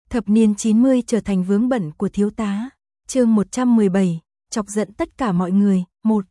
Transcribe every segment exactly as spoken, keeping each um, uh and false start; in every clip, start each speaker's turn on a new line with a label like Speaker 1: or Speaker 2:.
Speaker 1: Thập niên chín mươi trở thành vướng bận của thiếu tá. Chương một trăm mười bảy, chọc giận tất cả mọi người. một.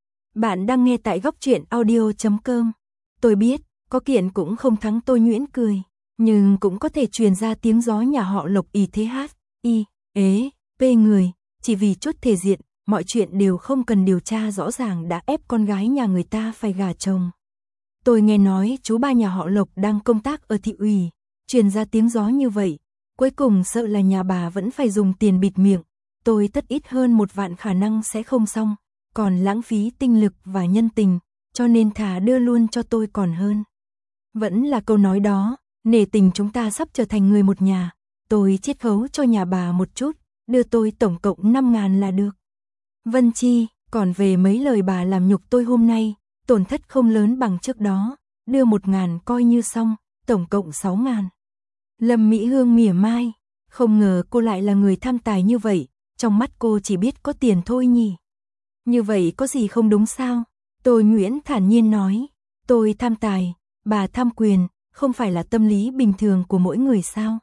Speaker 1: Bạn đang nghe tại góc truyện audio chấm com. Tôi biết, có kiện cũng không thắng tôi nhuyễn cười, nhưng cũng có thể truyền ra tiếng gió nhà họ Lộc y thế hát, y, ế, pê người, chỉ vì chút thể diện, mọi chuyện đều không cần điều tra rõ ràng đã ép con gái nhà người ta phải gả chồng. Tôi nghe nói chú ba nhà họ Lộc đang công tác ở thị ủy, truyền ra tiếng gió như vậy, cuối cùng sợ là nhà bà vẫn phải dùng tiền bịt miệng, tôi tất ít hơn một vạn khả năng sẽ không xong, còn lãng phí tinh lực và nhân tình, cho nên thà đưa luôn cho tôi còn hơn. Vẫn là câu nói đó, nể tình chúng ta sắp trở thành người một nhà, tôi chiết khấu cho nhà bà một chút, đưa tôi tổng cộng năm ngàn là được. Vân Chi, còn về mấy lời bà làm nhục tôi hôm nay, tổn thất không lớn bằng trước đó, đưa một ngàn coi như xong, tổng cộng sáu ngàn. Lâm Mỹ Hương mỉa mai, không ngờ cô lại là người tham tài như vậy, trong mắt cô chỉ biết có tiền thôi nhỉ. Như vậy có gì không đúng sao? Tôi Nguyễn thản nhiên nói, tôi tham tài, bà tham quyền, không phải là tâm lý bình thường của mỗi người sao?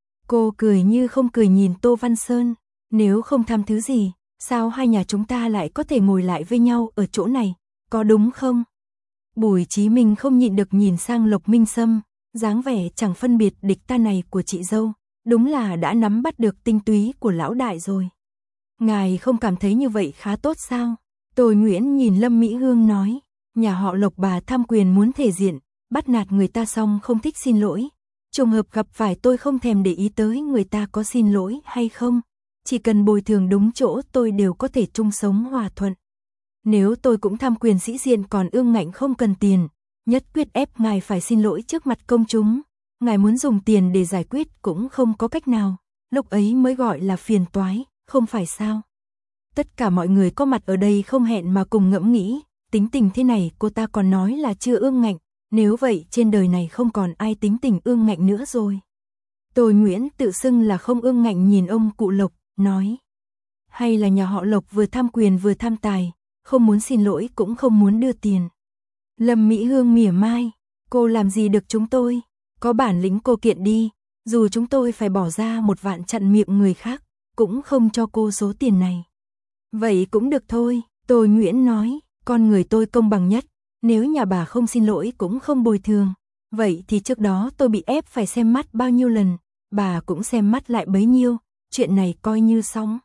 Speaker 1: Cô cười như không cười nhìn Tô Văn Sơn, nếu không tham thứ gì, sao hai nhà chúng ta lại có thể ngồi lại với nhau ở chỗ này, có đúng không? Bùi Chí Minh không nhịn được nhìn sang Lộc Minh Sâm, dáng vẻ chẳng phân biệt địch ta này của chị dâu, đúng là đã nắm bắt được tinh túy của lão đại rồi. Ngài không cảm thấy như vậy khá tốt sao? Tôi Nguyễn nhìn Lâm Mỹ Hương nói, nhà họ Lộc bà tham quyền muốn thể diện, bắt nạt người ta xong không thích xin lỗi. Trùng hợp gặp phải tôi không thèm để ý tới người ta có xin lỗi hay không. Chỉ cần bồi thường đúng chỗ tôi đều có thể chung sống hòa thuận. Nếu tôi cũng tham quyền sĩ diện còn ương ngạnh không cần tiền, nhất quyết ép ngài phải xin lỗi trước mặt công chúng. Ngài muốn dùng tiền để giải quyết cũng không có cách nào, lúc ấy mới gọi là phiền toái, không phải sao? Tất cả mọi người có mặt ở đây không hẹn mà cùng ngẫm nghĩ, tính tình thế này cô ta còn nói là chưa ương ngạnh, nếu vậy trên đời này không còn ai tính tình ương ngạnh nữa rồi. Tôi Nguyễn tự xưng là không ương ngạnh nhìn ông cụ Lộc, nói. Hay là nhà họ Lộc vừa tham quyền vừa tham tài, không muốn xin lỗi cũng không muốn đưa tiền. Lâm Mỹ Hương mỉa mai, cô làm gì được chúng tôi, có bản lĩnh cô kiện đi, dù chúng tôi phải bỏ ra một vạn chặn miệng người khác, cũng không cho cô số tiền này. Vậy cũng được thôi, tôi Nguyễn nói, con người tôi công bằng nhất, nếu nhà bà không xin lỗi cũng không bồi thường, vậy thì trước đó tôi bị ép phải xem mắt bao nhiêu lần, bà cũng xem mắt lại bấy nhiêu, chuyện này coi như xong.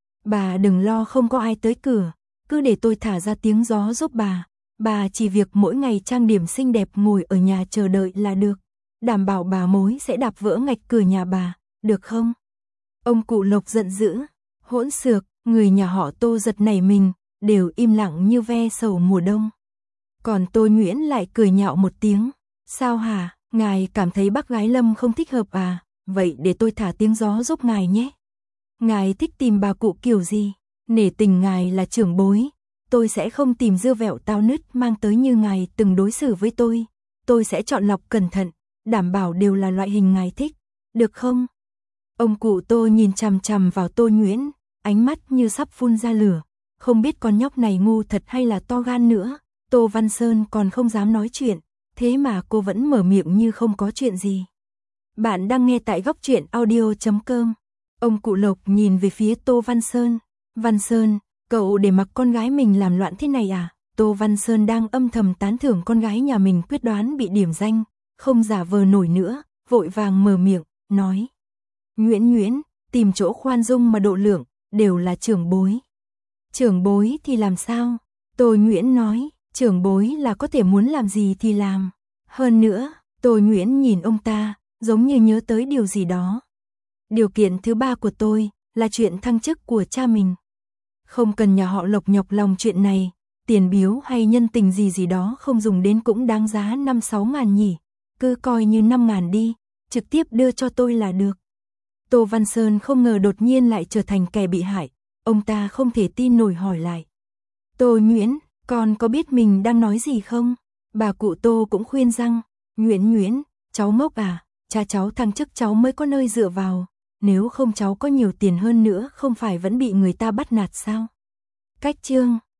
Speaker 1: Bà đừng lo không có ai tới cửa, cứ để tôi thả ra tiếng gió giúp bà, bà chỉ việc mỗi ngày trang điểm xinh đẹp ngồi ở nhà chờ đợi là được, đảm bảo bà mối sẽ đạp vỡ ngạch cửa nhà bà, được không? Ông cụ Lộc giận dữ, hỗn xược, người nhà họ Tô giật nảy mình, đều im lặng như ve sầu mùa đông. Còn tôi Nguyễn lại cười nhạo một tiếng, sao hả, ngài cảm thấy bác gái Lâm không thích hợp à, vậy để tôi thả tiếng gió giúp ngài nhé. Ngài thích tìm bà cụ kiểu gì, nể tình ngài là trưởng bối, tôi sẽ không tìm dưa vẹo tao nứt mang tới như ngài từng đối xử với tôi, tôi sẽ chọn lọc cẩn thận, đảm bảo đều là loại hình ngài thích, được không? Ông cụ Tô nhìn chằm chằm vào tôi Nguyễn, ánh mắt như sắp phun ra lửa, không biết con nhóc này ngu thật hay là to gan nữa. Tô Văn Sơn còn không dám nói chuyện, thế mà cô vẫn mở miệng như không có chuyện gì. Bạn đang nghe tại góc truyện audio chấm com. Ông cụ Lộc nhìn về phía Tô Văn Sơn. Văn Sơn, cậu để mặc con gái mình làm loạn thế này à? Tô Văn Sơn đang âm thầm tán thưởng con gái nhà mình quyết đoán bị điểm danh, không giả vờ nổi nữa, vội vàng mở miệng, nói. Nguyễn Nguyễn, tìm chỗ khoan dung mà độ lượng, đều là trưởng bối. Trưởng bối thì làm sao? Tô Nguyễn nói. Trưởng bối là có thể muốn làm gì thì làm. Hơn nữa, tôi Nguyễn nhìn ông ta, giống như nhớ tới điều gì đó. Điều kiện thứ ba của tôi, là chuyện thăng chức của cha mình. Không cần nhà họ Lộc nhọc lòng chuyện này, tiền biếu hay nhân tình gì gì đó không dùng đến cũng đáng giá năm sáu ngàn nhỉ. Cứ coi như năm ngàn đi, trực tiếp đưa cho tôi là được. Tô Văn Sơn không ngờ đột nhiên lại trở thành kẻ bị hại, ông ta không thể tin nổi hỏi lại. Tôi Nguyễn, con có biết mình đang nói gì không? Bà cụ Tô cũng khuyên răng, Nguyễn Nguyễn, cháu ngốc à, cha cháu thăng chức cháu mới có nơi dựa vào, nếu không cháu có nhiều tiền hơn nữa không phải vẫn bị người ta bắt nạt sao? Cách chương